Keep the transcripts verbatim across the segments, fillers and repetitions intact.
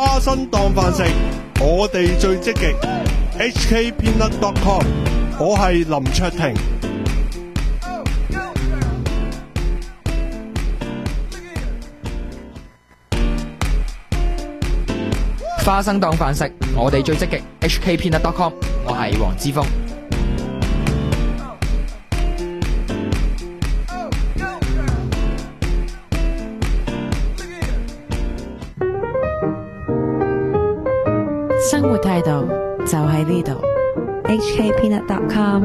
花生當飯食，我哋最積極。H K Peanut dot com， 我係林卓廷。 花生當飯食，我哋最積極。H K Peanut dot com， 我係黃之鋒。 生活態度就喺呢度。H K Peanut dot com。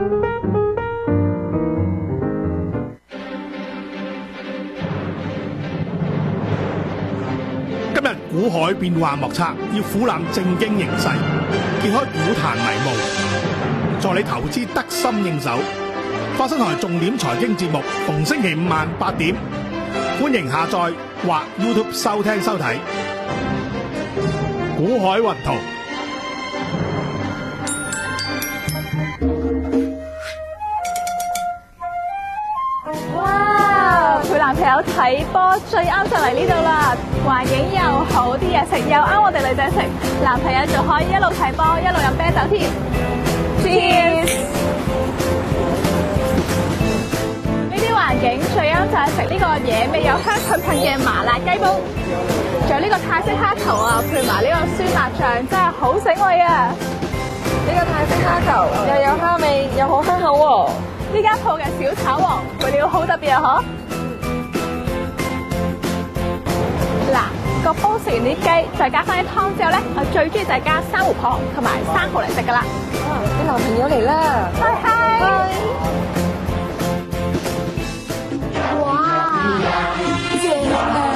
今日股海變幻莫測，要俯瞰正經形勢，揭開股壇迷霧，助你投資得心應手。花生台重點財經節目，逢星期五晚八點，歡迎下載或 YouTube 收聽收睇。股海雲圖。 哇！陪男朋友睇波最啱就嚟呢度啦，環境又好，啲嘢食又啱我哋女仔食，男朋友仲可以一路睇波一路飲啤酒添。Cheers！ 呢啲環境最啱就係食呢個野味又香噴噴嘅麻辣雞煲。仲有呢個泰式蝦球啊，配埋呢個酸辣醬，真係好醒胃啊！ 呢個泰式蝦球又有蝦味，又好香口喎。 呢間鋪嘅小炒王配料好特別啊！嗬，嗱個煲食完啲雞，再加翻啲湯之後咧，我最中意就係加珊瑚殼同埋生蠔嚟食噶啦。 啊，你男朋友嚟啦！ 嗨嗨！哇，正啊！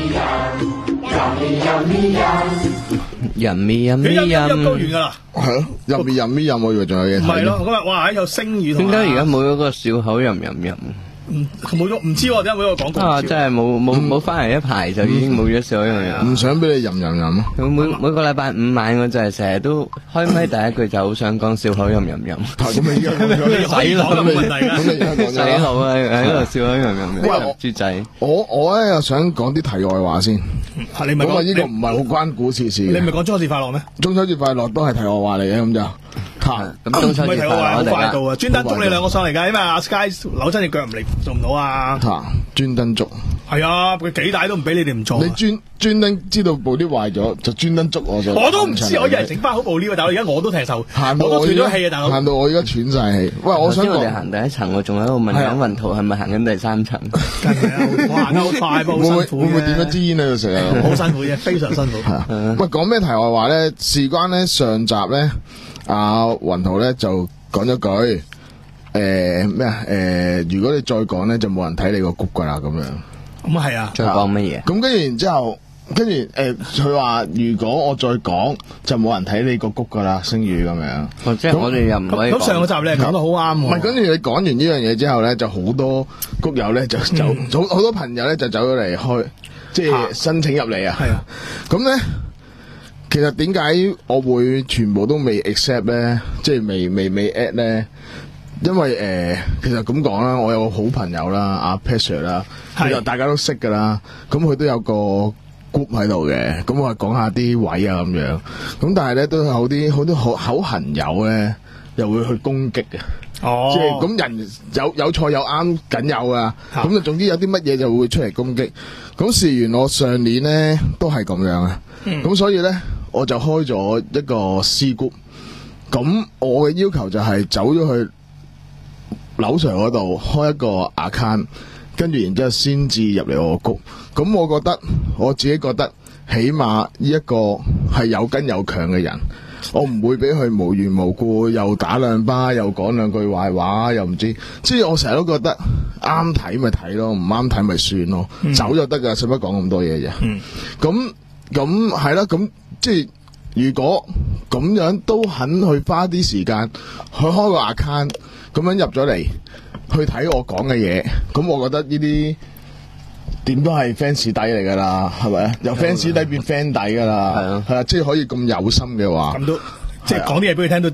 人咪人咪你飲飲人， 飲高完噶啦， 係咯，入面飲咩飲？我以為仲有嘢睇。 唔係咯，今日哇喺有星語同點解而家冇咗個笑口吟吟吟？ 唔冇咗，唔知喎，點解冇咗個廣告？ 啊，真係冇冇冇翻嚟一排就已經冇咗笑口吟吟。 唔想俾你飲飲飲啊！ 每每個禮拜五晚我就係成日都開咪第一句就好想講笑口吟吟吟。 咁你而家講咗， 你可以講冇問題㗎。 咁你而家講洗咗啦。 腦啊！喺度笑口吟吟吟。 喂豬仔， 我我咧又想講啲題外話先。 係你咪講咁啊，呢個唔係好關股市事嘅。 你咪講中秋節快樂咩？ 中秋節快樂都係題外話嚟嘅，咁就嚇。 咁中秋節快唔係睇我話好樂快到啊！專登捉你好快到兩個上嚟㗎，因為阿 Sky 扭親隻腳唔嚟做唔到啊！ 嚇，專登捉。 係啊，佢幾大都唔俾你哋唔做啊。 你專專登知道部 lift 壞咗，就專登捉我就。 我都唔知，我以為整翻好部 lift 啊！大佬，而家我都踢手， 行到我都斷而家咗氣啊！大佬， 行到我而家喘晒氣。喂，我想頭先我哋講， 行第一層，我仲喺度問緊雲圖係咪行緊第三層。 梗係啊！我行得好快，不過會唔會好辛苦會唔會點咗支煙喺度食啊？ 好辛苦啫，非常辛苦。 係啊，喂，講咩題外話咧？事關咧上集咧，阿雲圖咧就講咗句，誒咩啊？誒，如果你再講咧，就冇人睇你個谷噶啦，咁樣。 咁啊係啊， 再講乜嘢？ 咁跟住然之後，跟住誒，佢話如果我再講，就冇人睇你個谷噶啦，星宇咁樣。 哦，即係我哋又唔可以咁咁上個集你係講得好啱喎。 唔係，跟住你講完呢樣嘢之後咧，就好多谷友咧就走，好好多朋友咧就走咗嚟開，即係申請入嚟啊。 係啊， 咁咧。其實點解我會全部都未 accept 咧，即係未未未 at 咧？因為誒、呃，其實咁講啦，我有個好朋友啦，阿 Pasher 啦，其實大家都識噶啦，咁佢都有個 group 喺度嘅，咁我講下啲位啊咁樣，咁但係咧都有好啲好多口口痕友咧，又會去攻擊嘅。 哦， 即係咁人有有錯有啱梗有啊，咁就總之有啲乜嘢就會出嚟攻擊。咁事緣我上年咧都係咁樣啊，咁、嗯、所以咧我就開咗一個 C group。咁我嘅要求就係走咗去樓上嗰度開一個 account，跟住然之後先至入嚟我個 group。咁我覺得我自己覺得起碼呢一個係有根有強嘅人。我唔會俾佢無緣無故又打兩巴，又講兩句壞話，又唔知。即係我成日都覺得啱睇咪睇咯，唔啱睇咪算咯，嗯、走就得噶，使乜講咁多嘢啫？咁咁係啦，咁即係如果咁樣都肯去花啲時間去開個 account，咁樣入咗嚟去睇我講嘅嘢，咁我覺得呢啲點都係 fans 底嚟噶啦，係咪啊？由 fans 底變 fan 底噶啦，係啊，係啊，即係可以咁有心嘅話， 咁都即係講啲嘢俾佢聽都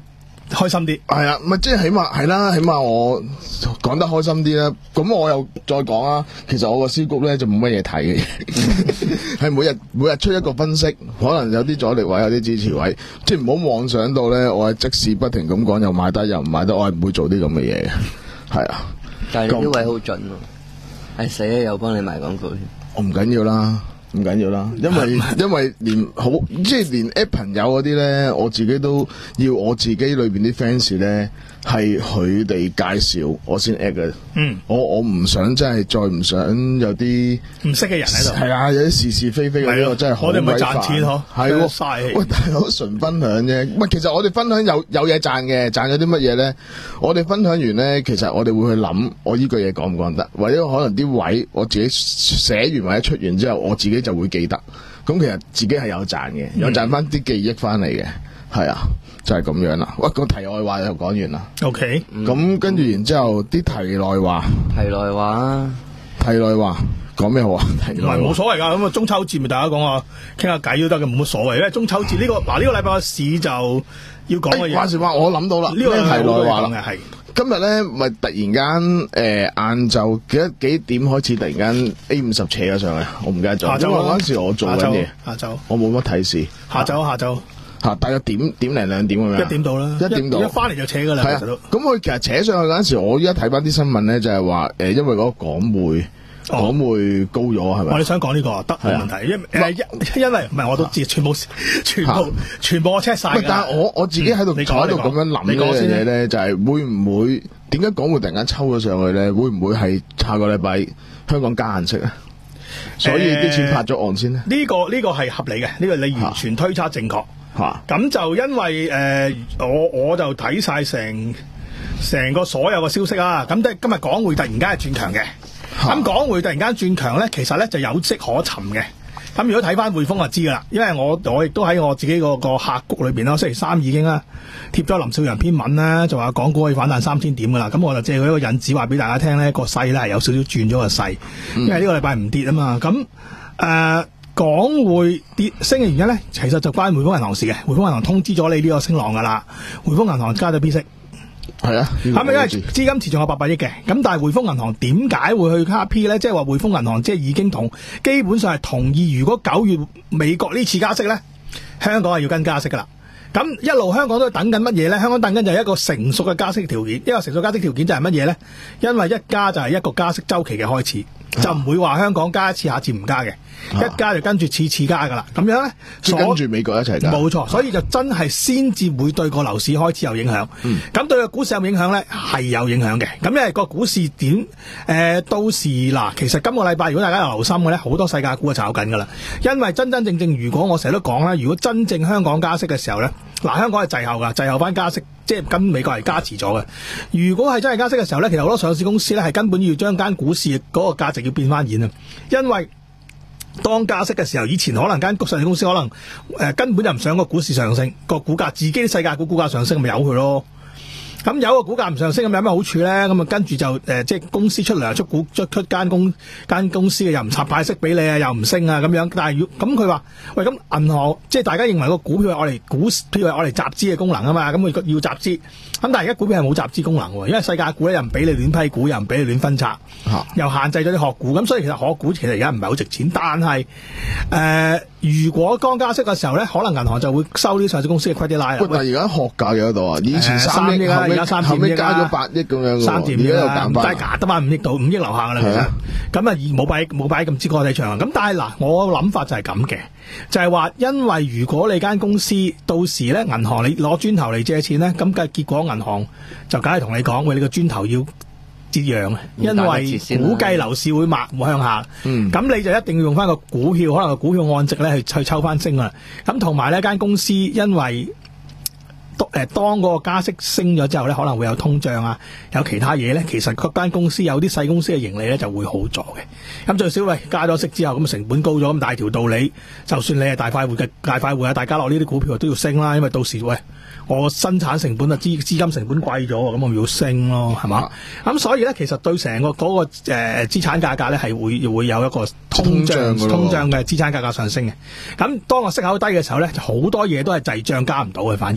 開心啲。 係啊，咪即係起碼係啦，起碼我講得開心啲啦。咁我又再講啦，其實我個 C group 咧就冇乜嘢睇嘅，係每日每日出一個分析，可能有啲阻力位，有啲支持位，即係唔好妄想到咧，我係即使不停咁講，又買得又唔買得，我係唔會做啲咁嘅嘢嘅。係啊， 但係你啲位好準喎，係死啊！又幫你賣廣告添， 我唔緊要啦。唔緊要啦，因為因為連好即係連 app 朋友嗰啲咧，我自己都要我自己裏邊啲 fans 咧係佢哋介紹我先 add 嘅。嗯，我我唔想真係再唔想有啲唔識嘅人喺度。係啊，有啲是是非非嗰啲，我真係好鬼煩。我哋咪賺錢嗬，係喎，嘥氣。喂，大佬純分享啫。喂，其實我哋分享有有嘢賺嘅，賺咗啲乜嘢咧？我哋分享完咧，其實我哋會去諗，我呢句嘢講唔講得？或者可能啲位我自己寫完或者出完之後，我自己就會記得，咁其實自己係有賺嘅，有賺翻啲記憶翻嚟嘅，係啊，就係、是、咁樣啦。喂，個題外話就講完啦。 OK， 咁、嗯、跟住然之後啲題內話， 題內話， 題內話講咩好啊？題內話冇所謂噶，咁啊中秋節咪大家講下傾下偈都得嘅，冇乜所謂。因為中秋節呢、這個嗱呢、這個禮拜嘅市就要講嘅嘢。話時話我諗到啦，呢個題內話啦，係。 今日咧咪突然間誒晏晝幾多幾點開始突然間 A 五十扯咗上去，我唔記得咗。下晝嗰陣時我做緊嘢， 下晝我冇乜睇市。 下晝下晝嚇，大約點點零兩點咁樣。 一點到啦， 一點到。 一翻嚟就扯㗎啦。係啊， 咁佢其實扯上去嗰陣時，我依家睇翻啲新聞咧，就係話誒，因為嗰個港匯。港匯高咗係咪？ 我哋想講呢個得冇問題，因誒因因為唔係我都知，全部全部全部我 check 晒。 但係我我自己喺度坐喺度咁樣諗呢樣嘢咧，就係會唔會點解港匯突然間抽咗上去咧？會唔會係下個禮拜香港加限息啊？所以啲錢拍咗岸先咧？ 呢個呢個係合理嘅，呢個你完全推測正確。嚇咁就因為誒我我就睇晒成成個所有嘅消息啦。咁即係今日港匯突然間係轉強嘅。咁港匯突然間轉強咧，其實咧就有跡可尋嘅。咁如果睇翻匯豐就知噶啦，因為我我亦都喺我自己個個客谷裏邊啦，星期三已經啦貼咗林少陽篇文啦，就話港股可以反彈三千點噶啦。咁我就借佢一個引子話俾大家聽咧，個勢咧係有少少轉咗個勢，因為呢個禮拜唔跌啊嘛。咁誒、呃、港匯跌升嘅原因咧，其實就關匯豐銀行事嘅。匯豐銀行通知咗你呢個升浪噶啦，匯豐銀行加咗 P 息。 係啊， 係咪因為資金池仲有八百億嘅？咁但係匯豐銀行點解會去加 P 咧？即係話匯豐銀行即係已經同基本上係同意，如果九月美國呢次加息咧，香港係要跟加息噶啦。咁一路香港都等緊乜嘢咧？香港等緊就係一個成熟嘅加息條件。一個成熟加息條件就係乜嘢咧？因為一加就係一個加息週期嘅開始，啊、就唔會話香港加一次下次唔加嘅。一加就跟住次次加噶啦，咁樣咧， 即係跟住美國一齊加， 冇錯，所以就真係先至會對個樓市開始有影響。咁、嗯、對個股市有冇影響咧？係有影響嘅。咁因為個股市點誒、呃，到時嗱，其實今個禮拜如果大家有留心嘅咧，好多世界股係炒緊噶啦。因為真真正正，如果我成日都講啦，如果真正香港加息嘅時候咧，嗱，香港係滯後噶，滯後翻加息，即係跟美國係加遲咗嘅。如果係真係加息嘅時候咧，其實好多上市公司咧係根本要將間股市嗰個價值要變翻現啊，因為當加息嘅時候，以前可能間上市公司可能誒、呃、根本就唔想個股市上升，個股價自己啲世界股股價上升，咪由佢咯。咁有個股價唔上升咁有咩好處咧？咁啊跟住就誒、呃、即係公司出糧出股出出間公間公司嘅又唔插派息俾你啊，又唔升啊咁樣。但係咁佢話喂，咁銀行即係大家認為個股票係我哋股票係我哋集資嘅功能啊嘛，咁佢要集資。咁但係而家股票係冇集資功能喎，因為世界股咧又唔俾你亂批股，又唔俾你亂分拆，啊、又限制咗啲殼股。咁所以其實殼股其實而家唔係好值錢。但係誒、呃，如果剛加息嘅時候咧，可能銀行就會收啲上市公司嘅 credit line。 喂，但係而家殼價有喺度啊？以前三億啊，而家三點加咗八億咁樣， 三點而家又減翻， 真係假得嘛？五億到五億樓下噶啦，其實咁啊，冇擺冇擺咁支歌仔唱。咁但係嗱，我諗法就係咁嘅，就係、是、話因為如果你間公司到時咧，銀行你攞磚頭嚟借錢咧，咁嘅結果銀行就梗係同你講，喂，你個磚頭要折讓啊，因為估計樓市會抹向下，咁、嗯、你就一定要用翻個股票，可能個股票按值咧去去抽翻升啊。咁同埋呢間公司因為誒當嗰個加息升咗之後咧，可能會有通脹啊，有其他嘢咧，其實嗰間公司有啲細公司嘅盈利咧就會好咗嘅。咁最少喂加咗息之後，咁成本高咗，咁大條道理，就算你係大快活嘅大快活啊，大家落呢啲股票都要升啦，因為到時喂我生產成本啊資資金成本貴咗，咁我咪要升咯，係嘛？咁、啊、所以咧，其實對成個嗰、嗰個誒、呃、資產價格咧係會會有一個通脹通脹嘅資產價格上升嘅。咁當我息口低嘅時候咧，好多嘢都係滯脹加唔到嘅，反而咁所以。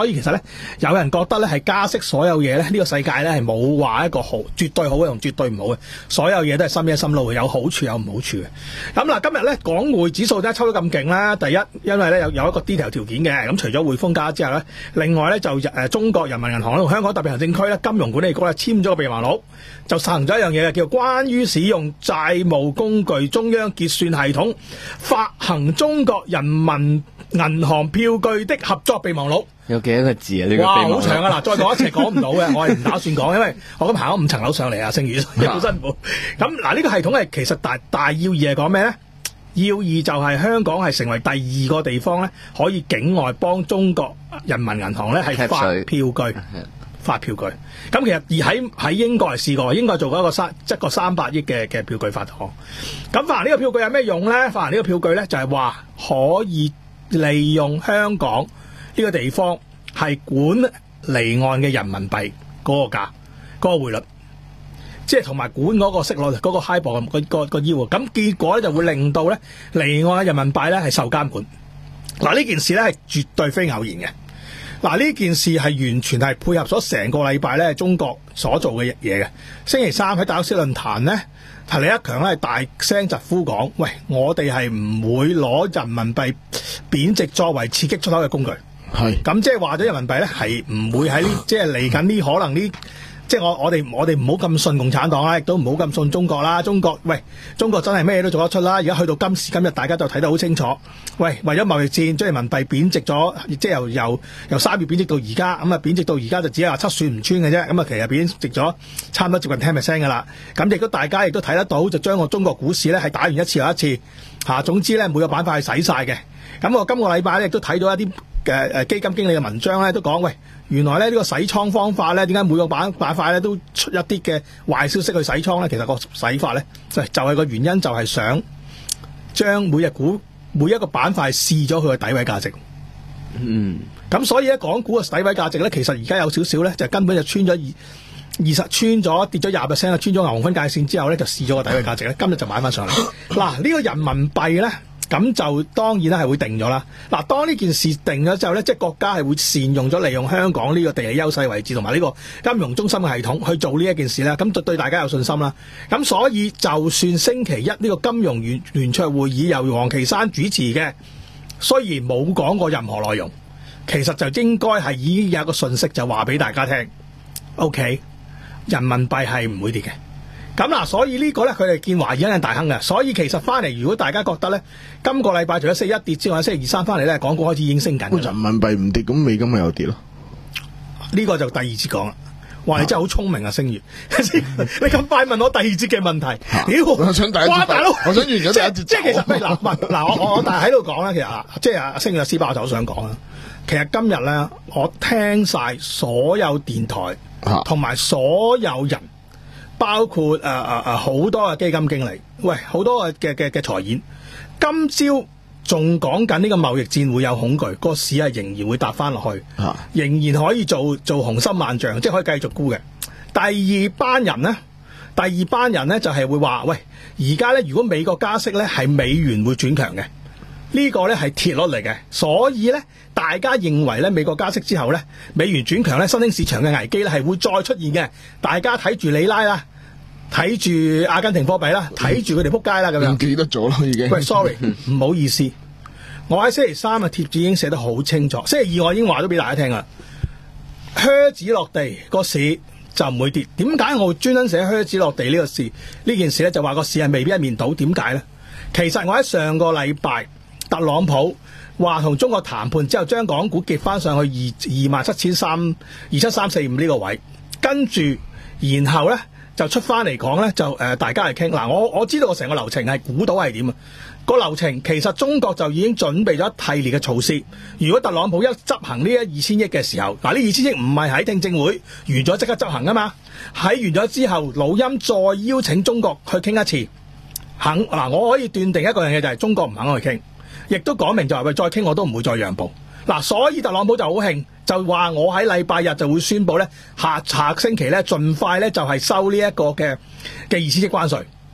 所以其實咧，有人覺得咧係加息所有嘢咧，呢、呢個世界咧係冇話一個好絕對好嘅同絕對唔好嘅，所有嘢都係心一心路，有好處有唔好處嘅。咁嗱，今日咧港匯指數咧抽得咁勁啦，第一因為咧有有一個 detail 條件嘅，咁除咗匯豐加之後咧，另外咧就誒中國人民銀行同香港特別行政區咧金融管理局咧簽咗個備忘錄，就實行咗一樣嘢嘅，叫關於使用債務工具中央結算系統發行中國人民銀行票據的合作備忘錄。 有幾多個字啊？呢個哇， 備忘錄好長啊！嗱，再講一次講唔到嘅，我係唔打算講，因為我咁行咗五層樓上嚟啊，星宇好辛苦。咁嗱，呢個系統係其實大大要義係講咩咧？要義就係香港係成為第二個地方咧，可以境外幫中國人民銀行咧係發票據。發票據，咁其實而喺喺英國係試過，英國做過一個三一個三百億嘅嘅票據發行。咁發行呢個票據有咩用咧？發行呢個票據咧就係話可以利用香港呢個地方係管離岸嘅人民幣嗰個價、嗰個匯率，即係同埋管嗰個息率、嗰、嗰個 HIBOR 個個個腰。咁結果咧就會令到咧離岸嘅人民幣咧係受監管。嗱，呢件事咧係絕對非偶然嘅。嗱，呢件事係完全係配合咗成個禮拜咧中國所做嘅嘢嘅。星期三喺達沃斯論壇咧，李克強咧大聲疾呼講：喂，我哋係唔會攞人民幣貶值作為刺激出口嘅工具。係咁，即係話咗人民幣咧係唔會喺呢，即係嚟緊呢可能呢。即係我我哋我哋唔好咁信共產黨啦，亦都唔好咁信中國啦。中國喂，中國真係咩都做得出啦。而家去到今時今日，大家就睇得好清楚。喂，為咗貿易戰，將人民幣貶值咗，即係由由由三月貶值到而家，咁啊貶值到而家就只係話七算唔穿嘅啫。咁啊，其實貶值咗差唔多接近 ten percent 㗎啦。咁亦都大家亦都睇得到，就將個中國股市咧係打完一次又一次嚇。總之咧，每個板塊係洗晒嘅。咁我今個禮拜咧亦都睇到一啲嘅誒基金經理嘅文章咧，都講喂。原來咧呢個洗倉方法咧，點解每個板板塊咧都出一啲嘅壞消息去洗倉咧？其實個洗法咧就就係個原因，就係想將每日股每一個板塊試咗佢嘅底位價值。嗯，咁所以咧港股嘅底位價值咧，其實而家有少少咧，就根本就穿咗二二十穿咗跌咗廿 percent 啦，穿咗牛熊分界線之後咧，就試咗個底位價值咧，今日就買翻上嚟。嗱，呢個人民幣咧。咁就當然咧係會定咗啦。嗱，當呢件事定咗之後咧，即係國家係會善用咗利用香港呢個地理優勢位置同埋呢個金融中心嘅系統去做呢一件事咧，咁就對大家有信心啦。咁所以就算星期一呢個金融聯聯桌會議由王岐山主持嘅，雖然冇講過任何內容，其實就應該係已經有一個訊息就話俾大家聽 ，OK， 人民幣係唔會跌嘅。咁嗱，所以呢個咧，佢哋見華爾街大亨嘅，所以其實翻嚟，如果大家覺得咧，今個禮拜除咗星期一跌之外，星期二三翻嚟咧，港股開始已經升緊。 人民幣唔跌，咁美金咪又跌咯？ 呢個就第二節講啦。哇，你真係好聰明啊，星月！你咁快問我第二節嘅問題？屌， 我想第一節， 哇，大佬， 我想完咗第一節。 即係其實嗱，嗱嗱，我我但係喺度講咧，其實即係阿星月阿斯巴，我就好想講啦。其實今日咧，我聽晒所有電台同埋所有人。包括誒誒誒好多嘅基金經理，喂，好多嘅嘅嘅財演，今朝仲講緊呢個貿易戰會有恐懼，個市係仍然會搭翻落去，啊、仍然可以做做雄心萬丈，即係可以繼續沽嘅。第二班人呢，第二班人呢就係、是、會話，喂，而家咧如果美國加息咧，係美元會轉強嘅，呢、這個咧係鐵律嚟嘅，所以咧大家認為咧美國加息之後咧，美元轉強咧，新興市場嘅危機咧係會再出現嘅，大家睇住里拉啦。睇住阿根廷貨幣啦，睇住佢哋撲街啦，咁樣。唔記得咗啦，已經。喂 ，sorry，唔好意思，我喺星期三嘅貼紙已經寫得好清楚，星期二我已經話咗俾大家聽啦。靴子落地個市就唔會跌，點解我會專登寫靴子落地呢個事？呢件事咧就話個市係未必一面倒，點解咧？其實我喺上個禮拜，特朗普話同中國談判之後，將港股結翻上去二二萬七千三二七三四五呢個位，跟住然後咧。就出翻嚟講咧，就誒、呃、大家嚟傾嗱，我我知道個成個流程係估到係點啊？個流程其實中國就已經準備咗一系列嘅措施。如果特朗普一執行呢一二千億嘅時候，嗱呢二千億唔係喺聽證會完咗即刻執行啊嘛，喺完咗之後，老欽再邀請中國去傾一次，肯嗱我可以斷定一個樣嘢就係中國唔肯去傾，亦都講明就係喂再傾我都唔會再讓步。嗱，所以特朗普就好興，就話我喺禮拜日就會宣布咧，下下星期咧盡快咧就係收呢一個嘅嘅二千億關稅。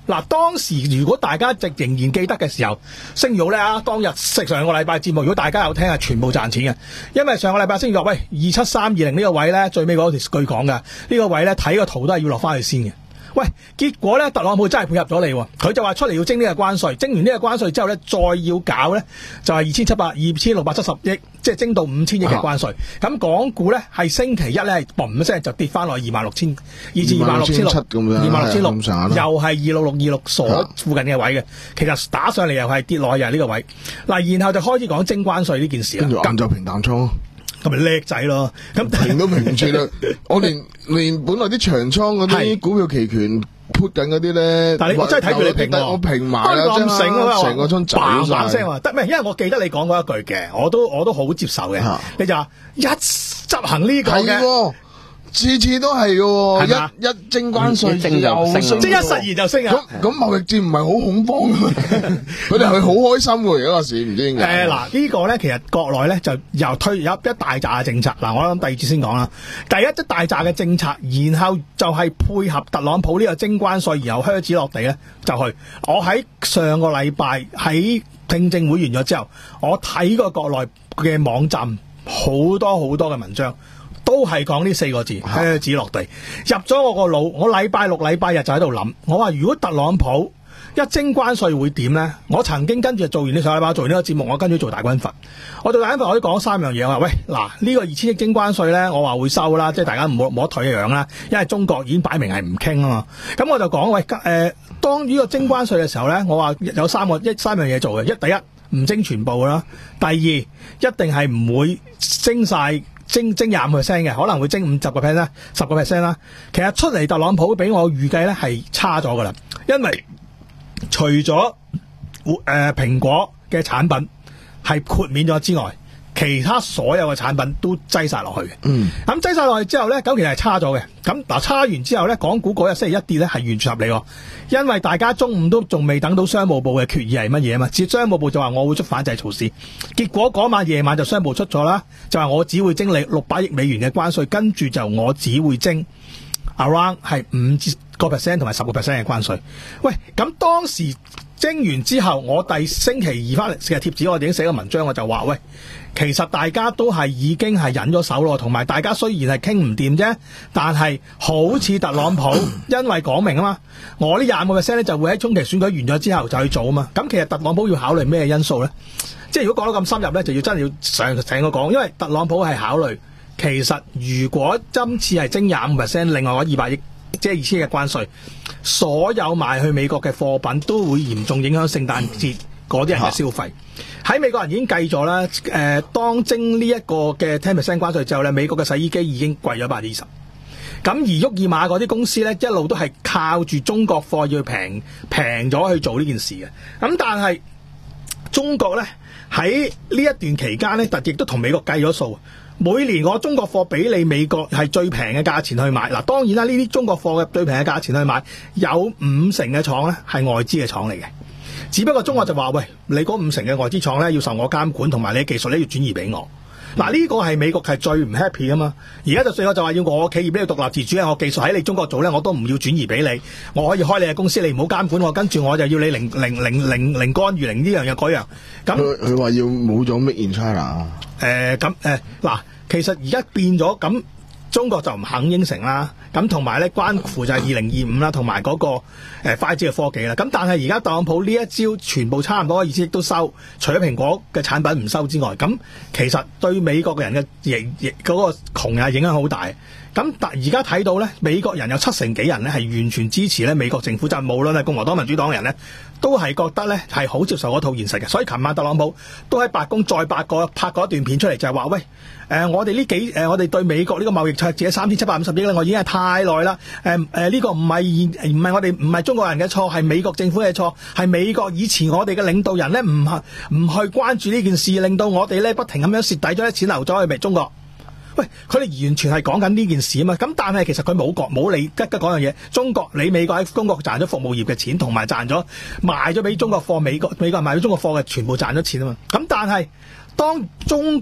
嗱，當時如果大家仍然記得嘅時候，星耀咧啊，當日食上個禮拜節目，如果大家有聽係全部賺錢嘅，因為上個禮拜星耀話喂二七三二零呢個位咧，最尾嗰條句講㗎，呢、呢個位咧睇個圖都係要落翻去先嘅。喂，結果咧特朗普真係配合咗你喎，佢就話出嚟要徵呢個關稅，徵完呢個關稅之後咧，再要搞咧就係二千七百二千六百七十億，即係徵到五千億嘅關稅。咁、啊、港股咧係星期一咧係嘣一聲就跌翻落二萬六千二至二萬六千六咁樣，二萬六千六又係二六六二六鎖附近嘅位嘅。其實打上嚟又係跌落又係呢個位。嗱，然後就開始講徵關稅呢件事啦。 跟住晏晝平淡倉。 咁咪叻仔咯，咁平都平唔住啦。我連連本來啲長倉嗰啲股票期權 put 緊嗰啲咧， 但係你我真係睇住你平喎， 我平埋啦， 咁醒啊， 成個倉走晒聲話得咩？因為我記得你講過一句嘅，我都我都好接受嘅。你就話一執行呢個嘅。 次次都係嘅，一一徵關稅又升， 即係一實現就升啊！ 咁咁貿易戰唔係好恐慌嘅咩？佢哋係好開心嘅而家個市，唔知點解。 誒嗱，呢個咧其實國內咧就又推有一大紮嘅政策。嗱，我諗第二節先講啦。第一一大紮嘅政策，然後就係配合特朗普呢個徵關稅，然後靴子落地咧就去。我喺上個禮拜喺聽證會完咗之後，我睇過國內嘅網站好多好多嘅文章。都係講呢四個字，靴子落地入咗我個腦。我禮拜六、禮拜日就喺度諗，我話如果特朗普一徵關稅會點呢？我曾經跟住做完呢上禮拜做完呢個節目，我跟住做大軍閥。我做大軍閥，我都講三樣嘢。我話喂，嗱呢個二千億徵關稅呢，我話會收啦，即係大家唔好冇得退讓啦，因為中國已經擺明係唔傾啊嘛。咁我就講喂，誒、呃，當呢個徵關稅嘅時候呢，我話有三個一三樣嘢做嘅。一第一唔徵全部啦，第二一定係唔會徵晒。徵徵廿五 percent 嘅，可能會徵五十個 percent 啦，十個 percent 啦。其實出嚟特朗普俾我預計咧係差咗噶啦，因為除咗誒蘋果嘅產品係豁免咗之外，其他所有嘅產品都擠晒落去嘅。嗯，咁擠晒落去之後咧，咁其實係差咗嘅。咁嗱，差完之後咧，港股嗰日星期一跌咧係完全合理喎，因為大家中午都仲未等到商務部嘅決議係乜嘢啊嘛，接商務部就話我會出反制措施，結果嗰晚夜晚就商務出咗啦，就話我只會徵你六百億美元嘅關稅，跟住就我只會徵 around 係五個 percent 同埋十個 percent 嘅關稅。喂，咁當時徵完之後，我第星期二翻嚟嘅貼紙，我已經寫個文章，我就話喂，其實大家都係已經係忍咗手咯，同埋大家雖然係傾唔掂啫，但係好似特朗普因為講明啊嘛，我呢廿五個 percent 咧就會喺中期選舉完咗之後就去做啊嘛。咁其實特朗普要考慮咩因素咧？即係如果講得咁深入咧，就要真係要上成個講，因為特朗普係考慮其實如果今次係徵廿五 percent， 另外嗰二百億。即係二千億嘅關稅，所有賣去美國嘅貨品都會嚴重影響聖誕節嗰啲人嘅消費。喺美國人已經計咗啦，誒、呃，當徵呢一個嘅十 percent 關稅之後咧，美國嘅洗衣機已經貴咗百分之二十。咁而沃爾瑪嗰啲公司咧，一路都係靠住中國貨要平平咗去做呢件事嘅。咁但係中國咧喺呢一段期間咧，特亦都同美國計咗數。每年我中國貨俾你美國係最平嘅價錢去買，嗱當然啦，呢啲中國貨嘅最平嘅價錢去買，有五成嘅廠咧係外資嘅廠嚟嘅，只不過中國就話喂，你嗰五成嘅外資廠咧要受我監管，同埋你嘅技術咧要轉移俾我。嗱呢個係美國係最唔 happy 啊嘛，而家就最後就話要我企業俾你獨立自主，我技術喺你中國做咧，我都唔要轉移俾你，我可以開你嘅公司，你唔好監管我，跟住我就要你零零零零零干預零呢樣嘢嗰樣。咁佢佢話要冇咗 Made in China。 誒咁誒嗱，其實而家變咗咁，中國就唔肯應承啦。咁同埋咧，關乎就係二零二五啦，同埋嗰個誒 五 G 嘅科技啦。咁但係而家特朗普呢一招全部差唔多二千億都收，除咗蘋果嘅產品唔收之外，咁其實對美國嘅人嘅影影嗰個窮人影響好大。咁但而家睇到咧，美國人有七成幾人咧係完全支持咧美國政府，就無論係共和黨、民主黨嘅人咧，都係覺得咧係好接受嗰套現實嘅。所以琴晚特朗普都喺白宮再拍過拍過一段片出嚟，就係話喂，誒、呃、我哋呢幾誒、呃、我哋對美國呢個貿易赤字三千七百五十億咧，我已經係太耐啦。誒誒呢個唔係唔係我哋唔係中國人嘅錯，係美國政府嘅錯，係美國以前我哋嘅領導人咧唔唔去關注呢件事，令到我哋咧不停咁樣蝕底咗啲錢流咗去美中國。喂，佢哋完全係講緊呢件事啊嘛，咁但係其實佢冇講冇理吉吉講樣嘢，中國你美國喺中國賺咗服務業嘅錢，同埋賺咗賣咗俾中國貨，美國美國人賣咗中國貨嘅全部賺咗錢啊嘛，咁但係當中國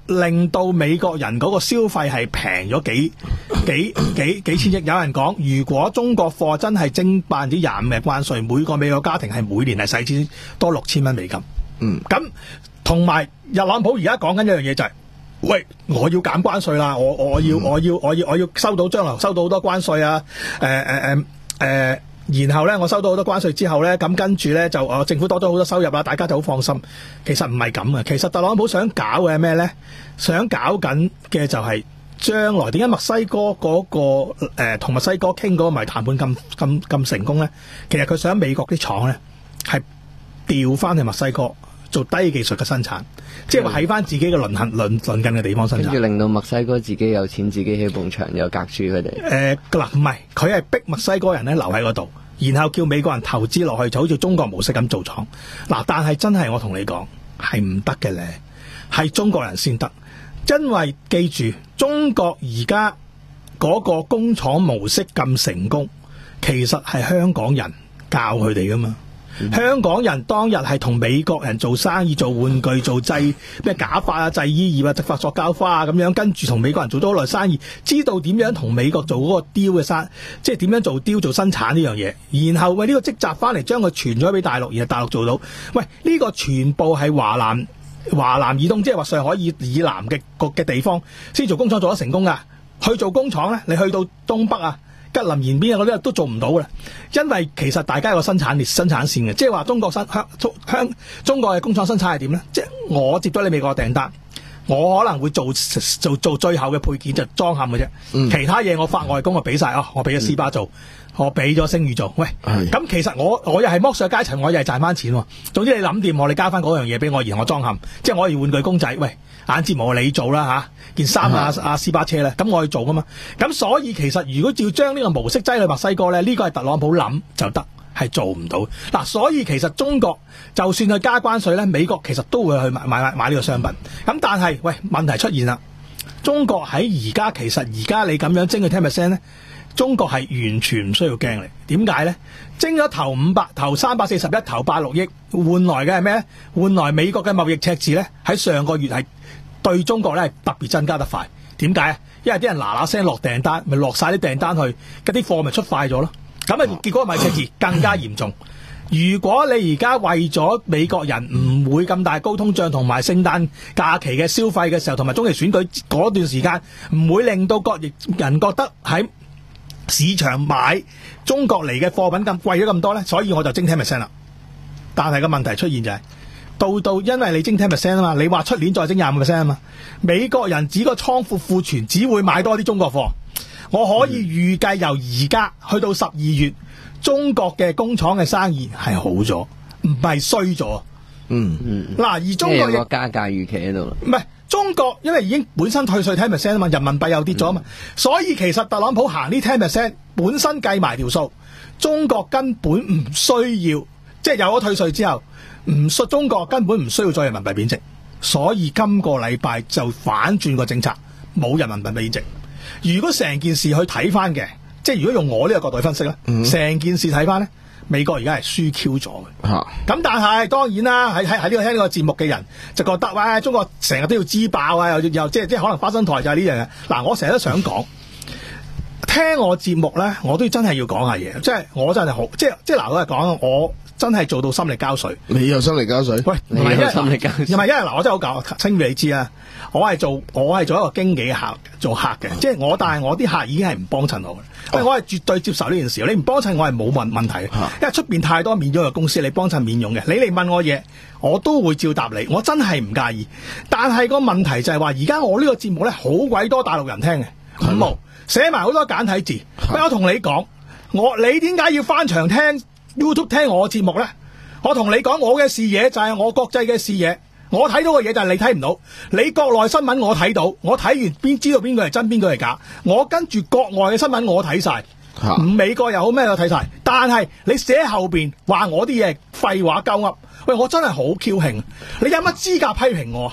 令到美國人嗰個消費係平咗幾幾幾幾千億。有人講，如果中國貨真係徵百分之廿五嘅關稅，每個美國家庭係每年係使錢多六千蚊美金。 嗯， 咁同埋特朗普而家講緊一樣嘢就係、是，喂，我要減關稅啦，我我要、嗯、我要我要我要收到將來收到好多關稅啊，誒誒誒誒。然後咧，我收到好多關稅之後咧，咁跟住咧就我政府多咗好多收入啦，大家就好放心。其實唔係咁啊，其實特朗普想搞嘅係咩咧？想搞緊嘅就係將來點解墨西哥嗰、嗰個誒同墨西哥傾嗰個咪談判咁咁咁成功咧？其實佢想美國啲廠咧係調翻去墨西哥做低技術嘅生產，即係話喺翻自己嘅鄰近鄰鄰近嘅地方生產， 跟住令到墨西哥自己有錢，自己起埲牆又隔住佢哋。 誒嗱，唔係，佢係逼墨西哥人咧留喺嗰度，然後叫美國人投資落去，就好似中國模式咁做廠。嗱，但係真係我同你講係唔得嘅咧，係中國人先得，因為記住中國而家嗰個工廠模式咁成功，其實係香港人教佢哋噶嘛。嗯、香港人當日係同美國人做生意、做玩具、做製咩假髮啊、製衣業啊、織發塑膠花啊咁樣，跟住同美國人做咗好耐生意，知道點樣同美國做嗰個雕嘅生，即係點樣做雕做生產呢樣嘢。然後喂呢、呢個積集翻嚟，將佢傳咗俾大陸，然後大陸做到。喂呢、呢個全部係華南華南以東，即係話上海以以南嘅嘅地方先做工廠做得成功噶。去做工廠咧，你去到東北啊、吉林延邊啊嗰啲都做唔到嘅，因為其實大家有個生產列生產線嘅，即係話中國生香香中國嘅工廠生產係點咧？即係我接咗你美國嘅訂單，我可能會做做做最後嘅配件就裝嵌嘅啫，嗯、其他嘢我發外公我俾晒啊，我俾咗斯巴做，嗯、我俾咗星宇做。喂，咁其實我我又係剝削階層，我又係賺翻錢喎。總之你諗掂我，你交翻嗰樣嘢俾我，然後我裝嵌，即係我係玩具公仔。喂，眼睫毛你做啦吓，件衫啊阿斯巴車咧，咁我去做噶嘛。咁所以其實如果要將呢個模式擠去墨西哥咧，呢、呢個係特朗普諗就得，係做唔到。嗱，所以其實中國就算去加關稅咧，美國其實都會去買買買呢個商品。咁但係喂，問題出現啦，中國喺而家其實而家你咁樣徵佢 ten percent 咧，中國係完全唔需要驚你。點解咧？徵咗頭五百、頭三百四十一、頭百六億，換來嘅係咩咧？換來美國嘅貿易赤字咧，喺上個月係對中國咧係特別增加得快。點解啊？因為啲人嗱嗱聲落訂單，咪落晒啲訂單去，嗰啲貨咪出快咗咯。咁啊，結果貿易赤字更加嚴重。如果你而家為咗美國人唔會咁大高通脹同埋聖誕假期嘅消費嘅時候，同埋中期選舉嗰段時間，唔會令到國人覺得喺市場買中國嚟嘅貨品咁貴咗咁多咧，所以我就徵 ten percent 啦。但係個問題出現就係、是，到到因為你徵 ten percent 啊嘛，你話出年再徵廿五 percent 啊嘛，美國人只個倉庫庫存只會買多啲中國貨。我可以預計由而家去到十二月，中國嘅工廠嘅生意係好咗，唔係衰咗。嗯嗯。嗱，而中國有個加價預期喺度。 唔係中國，因為已經本身退稅 ten percent 啊嘛，人民幣又跌咗啊嘛，嗯、所以其實特朗普行呢 ten percent 本身計埋條數，中國根本唔需要，即係有咗退稅之後，唔需中國根本唔需要再人民幣貶值，所以今個禮拜就反轉個政策，冇人民幣貶值。如果成件事去睇翻嘅，即係如果用我呢個角度去分析咧，成、嗯、件事睇翻咧，美國而家係輸 Q 咗嘅。咁、啊、但係當然啦，喺喺喺呢個聽呢個節目嘅人就覺得，喂，中國成日都要支爆啊，又又即係即係可能花生台就係呢樣嘢。嗱，我成日都想講，聽我節目咧，我都真係要講下嘢，即係我真係好，即係即係嗱，我係講我。真係做到心力交瘁， 你有心力交瘁？喂， 你有心力交瘁？ 唔係，因為嗱，我真係好搞，清俾你知啊！我係做，我係做一個經紀客，做客嘅，即係我，但係我啲客已經係唔幫襯我嘅。喂、哦，我係絕對接受呢件事，你唔幫襯我係冇問問題嘅，啊、因為出邊太多免佣嘅公司，你幫襯免佣嘅，你嚟問我嘢，我都會照答你，我真係唔介意。但係個問題就係話，而家我呢個節目咧，好鬼多大陸人聽嘅，五毛寫埋好多簡體字。喂、啊，我同你講，我你點解要翻牆聽 YouTube 聽我節目咧？我同你講，我嘅視野就係我國際嘅視野，我睇到嘅嘢就係你睇唔到。你國內新聞我睇到，我睇完邊知道邊個係真邊個係假。我跟住國外嘅新聞我睇晒，啊、美國又好咩都睇晒。但係你寫後邊話我啲嘢廢話鳩噏，喂，我真係好 Q 興。你有乜資格批評我？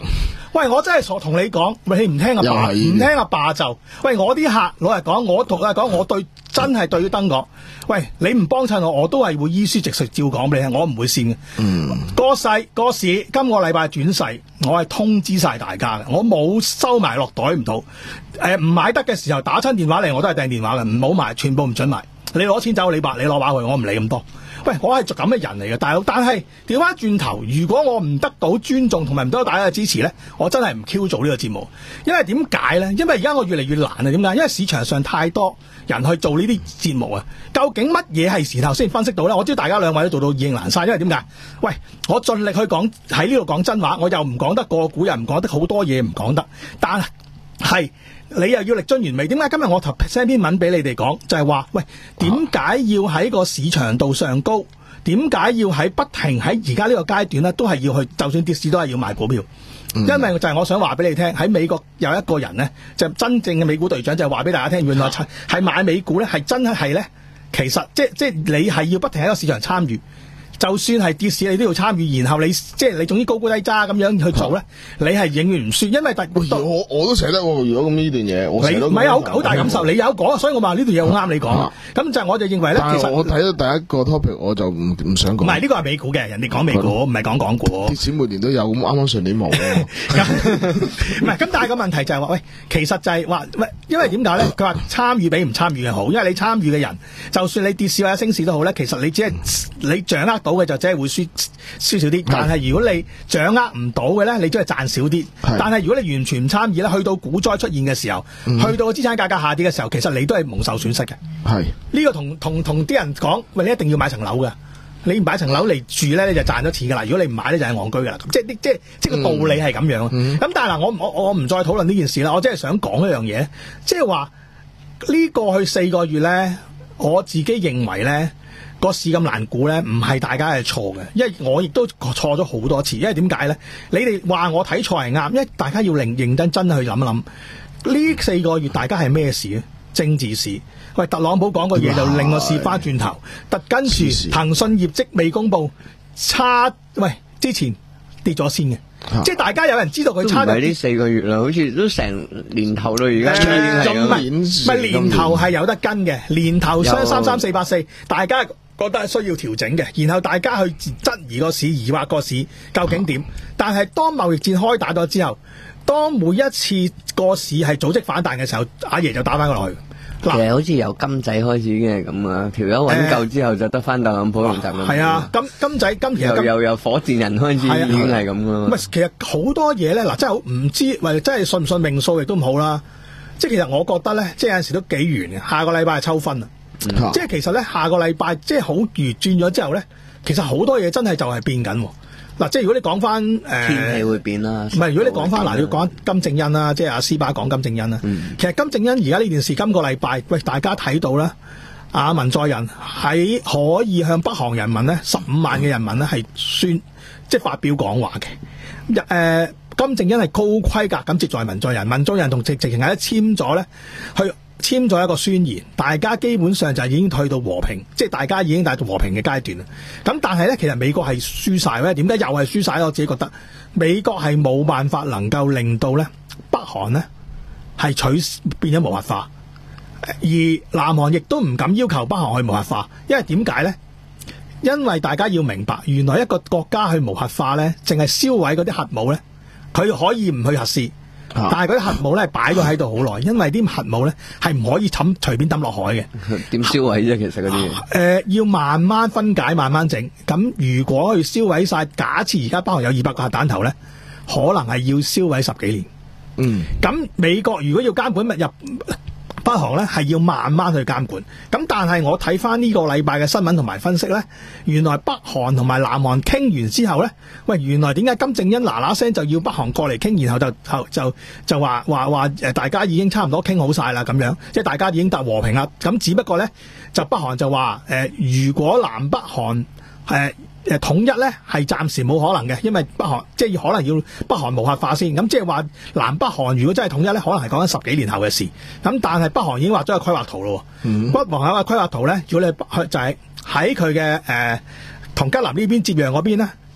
喂，我真係傻同你講，喂，你唔聽阿爸，唔聽阿爸就，喂，我啲客老實講，我同佢講，我對真係對燈講，喂，你唔幫襯我，我都係會依書直述照講俾你聽，我唔會線嘅。嗯，個世個市今個禮拜轉勢，我係通知晒大家嘅，我冇收埋落袋唔到。誒、呃，唔買得嘅時候打親電話嚟，我都係掟電話嘅，唔好買，全部唔准買。你攞錢走你白，你攞把去，我唔理咁多。喂，我係咁嘅人嚟嘅，大佬。但係調翻轉頭，如果我唔得到尊重同埋唔得到大家嘅支持咧，我真係唔 Q 做呢個節目。因為點解咧？因為而家我越嚟越難啊！點解？因為市場上太多人去做呢啲節目啊。究竟乜嘢係時候先分析到咧？我知道大家兩位都做到意興闌珊，因為點解？喂，我盡力去講喺呢度講真話，我又唔講得個股，又唔講得好多嘢唔講得，但係。你又要力臻完美？點解今日我頭 send 篇文俾你哋講，就係話，喂，點解要喺個市場度上高？點解要喺不停喺而家呢個階段咧，都係要去，就算跌市都係要買股票。嗯、因為就係我想話俾你聽，喺美國有一個人咧，就真正嘅美股隊長，就係話俾大家聽，原來係買美股咧，係真係咧，其實即即你係要不停喺個市場參與。就算係跌市，你都要參與，然後你即係你總之高高低揸咁樣去做咧，你係永遠唔輸，因為第我我都寫得喎。如果咁呢段嘢，我寫得唔係有好大感受，你有講，所以我話呢段嘢好啱你講。咁就我就認為咧，其實我睇到第一個 topic 我就唔唔想講。 唔係呢個係美股嘅，人哋講美股，唔係講港股。 跌市每年都有，咁啱啱上年冇。唔係咁，但係個問題就係話，喂，其實就係話，喂，因為點解咧？佢話參與比唔參與嘅好，因為你參與嘅人，就算你跌市或者升市都好咧，其實你只係你掌握到嘅就只係會輸輸少啲，但係如果你掌握唔到嘅咧，你都係賺少啲。但係如果你完全唔參與咧，去到股災出現嘅時候，嗯、去到資產價格下跌嘅時候，其實你都係蒙受損失嘅。係呢個同同同啲人講，喂，你一定要買層樓嘅，你買層樓嚟住咧，你就賺咗錢噶啦。如果你唔買咧，就係戇居噶啦。即係即係即係個道理係咁樣。咁、嗯、但係嗱，我我我唔再討論呢件事啦。我真係想講一樣嘢，即係話呢過去四個月咧，我自己認為咧。個市咁難估咧，唔係大家係錯嘅，因為我亦都錯咗好多次。因為點解咧？你哋話我睇錯係啱，因為大家要認認真真去諗一諗，呢四個月大家係咩事咧？政治事。喂，特朗普講個嘢就令個市翻轉頭，特跟住騰訊業績未公佈，差喂之前跌咗先嘅。啊、即係大家有人知道佢差咗， 唔係呢四個月啦，好似都成年頭啦，而家已經係唔係唔係年頭係有得跟嘅，年頭雙三三四八四，大家覺得係需要調整嘅，然後大家去質疑個市，疑惑個市究竟點？啊、但係當貿易戰開打咗之後，當每一次個市係組織反彈嘅時候，阿爺就打翻佢落去。 其實好似由金仔開始已經係咁啊，條友揾夠之後就得翻特朗普同習近平。 係啊，金金仔金其實由由由火箭人開始已經係咁噶啦。 唔係，其實好多嘢咧，嗱，真係唔知，或者真係信唔信命數亦都唔好啦。即係其實我覺得咧，即係有陣時都幾圓嘅。下個禮拜係抽分啊，嗯、即係其實咧，下個禮拜即係好圓轉咗之後咧，其實好多嘢真係就係變緊。嗱，即係如果你講翻誒天氣會變啦， 唔係如果你講翻嗱，你要講金正恩啦，即係阿斯巴講金正恩啦。嗯、其實金正恩而家呢件事，今個禮拜喂大家睇到啦，阿文在寅喺可以向北韓人民咧十五萬嘅人民咧係宣即係發表講話嘅。誒、呃，金正恩係高規格咁接待文在寅，文在寅同直直情係簽咗咧去。簽咗一個宣言，大家基本上就已經退到和平，即係大家已經達到和平嘅階段啦。咁但係咧，其實美國係輸晒咧。點解又係輸晒？我自己覺得美國係冇辦法能夠令到咧北韓咧係取變咗無核化，而南韓亦都唔敢要求北韓去無核化，因為點解咧？因為大家要明白，原來一個國家去無核化咧，淨係燒毀嗰啲核武咧，佢可以唔去核試。但係嗰啲核武咧擺咗喺度好耐，因為啲核武咧係唔可以抌隨便抌落海嘅。 點燒毀啫？其實嗰啲嘢誒要慢慢分解，慢慢整。咁如果去燒毀晒，假設而家北韓有二百個核彈頭咧，可能係要燒毀十幾年。嗯。咁美國如果要監管入北韓咧，係要慢慢去監管。咁但係我睇翻呢個禮拜嘅新聞同埋分析咧，原來北韓同埋南韓傾完之後咧，喂，原來點解金正恩嗱嗱聲就要北韓過嚟傾，然後就就就就話話話誒，大家已經差唔多傾好晒啦，咁樣，即係大家已經達和平啦。咁只不過咧，就北韓就話誒、呃，如果南北韓誒。呃誒統一咧係暫時冇可能嘅，因為北韓即係可能要北韓無核化先。咁即係話南北韓如果真係統一咧，可能係講緊十幾年後嘅事。咁但係北韓已經畫咗個規劃圖咯。嗯、北韓有個規劃圖咧，如果你就係喺佢嘅誒同吉林呢邊接壤嗰邊咧，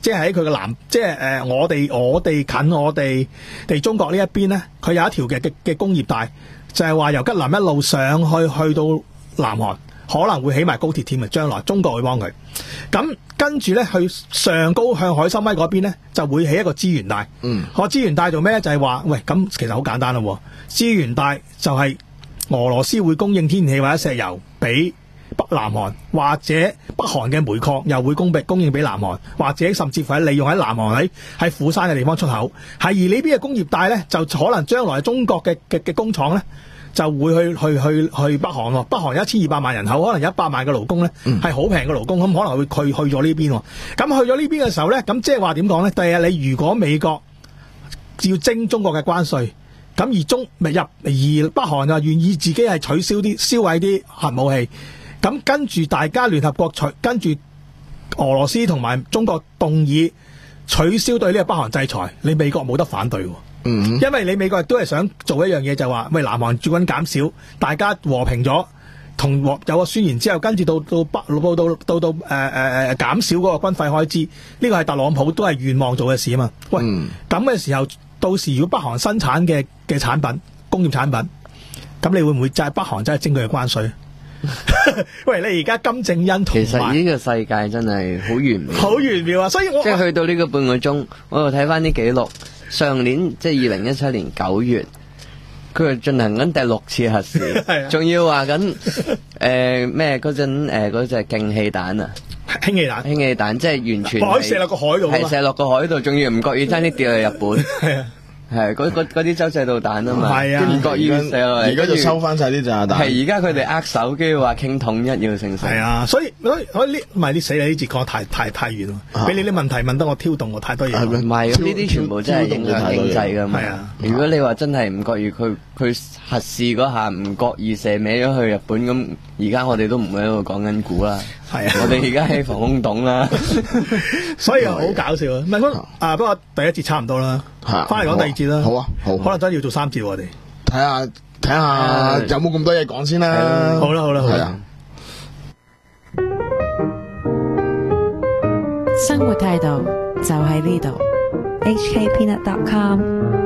即係喺佢嘅南，即係誒、呃、我哋我哋近我哋地中國呢一邊咧，佢有一條嘅嘅嘅工業帶，就係、是、話由吉林一路上去去到南韓，可能會起埋高鐵添嘅，將來中國會幫佢。咁跟住咧去上高向海參崴嗰邊咧，就會起一個資源帶。嗯，個資源帶做咩咧？就係、是、話喂，咁其實好簡單咯。資源帶就係俄羅斯會供應天然氣或者石油俾北南韓，或者北韓嘅煤礦又會供俾供應俾南韓，或者甚至乎係利用喺南韓喺喺釜山嘅地方出口。係而呢邊嘅工業帶咧，就可能將來中國嘅嘅嘅工廠咧，就會去去去去北韓喎。北韓有一千二百萬人口，可能有一百萬嘅勞工咧，係好平嘅勞工，咁可能會去去咗呢邊喎。咁去咗呢邊嘅時候咧，咁即係話點講咧？第日你如果美國要徵中國嘅關稅，咁而中咪入而北韓就願意自己係取消啲銷毀啲核武器。咁跟住大家聯合國取跟住俄羅斯同埋中國動議取消對呢個北韓制裁，你美國冇得反對喎。嗯，因為你美國亦都係想做一樣嘢，就話喂南韓駐軍減少，大家和平咗，同有個宣言之後，跟住到到北到到到到誒誒誒減少嗰個軍費開支，呢個係特朗普都係願望做嘅事啊嘛。喂，咁嘅、嗯、時候，到時如果北韓生產嘅嘅產品工業產品，咁你會唔會就係北韓真係徵佢嘅關稅？喂，你而家金正恩同埋， 其實呢個世界真係好玄妙， 好玄妙啊！所以我即係去到呢個半個鐘，我又睇翻啲記錄，上年即係二零一七年九月，佢係進行緊第六次核試，仲要話緊誒咩嗰陣誒嗰隻勁氣彈啊， 氫氣彈， 氫氣彈即係完全可以射落個海度， 係射落個海度，仲要唔覺意差啲跌去日本。係嗰嗰啲洲際導彈啊嘛，唔覺意射落嚟， 而家就收翻晒啲炸彈。 係而家佢哋握手，跟住話傾統一要成成。 係啊，所以所以所以呢唔係你死啦！呢節講太太太遠咯，俾你啲問題問得我挑動我太多嘢。 唔係呢啲全部真係影響經濟噶嘛。係啊，如果你話真係唔覺意佢佢核試嗰下唔覺意射歪咗去日本咁，而家我哋都唔會喺度講緊股啦。係啊，我哋而家喺防空洞啦。 所以好搞笑啊！唔係啊，不過第一節差唔多啦。翻嚟講第二節啦， 好啊，好， 可能真係要做三節我哋睇下睇下有冇咁多嘢講先啦。 好啦好啦，係啊。 生活態度就喺呢度。H K Peanut dot com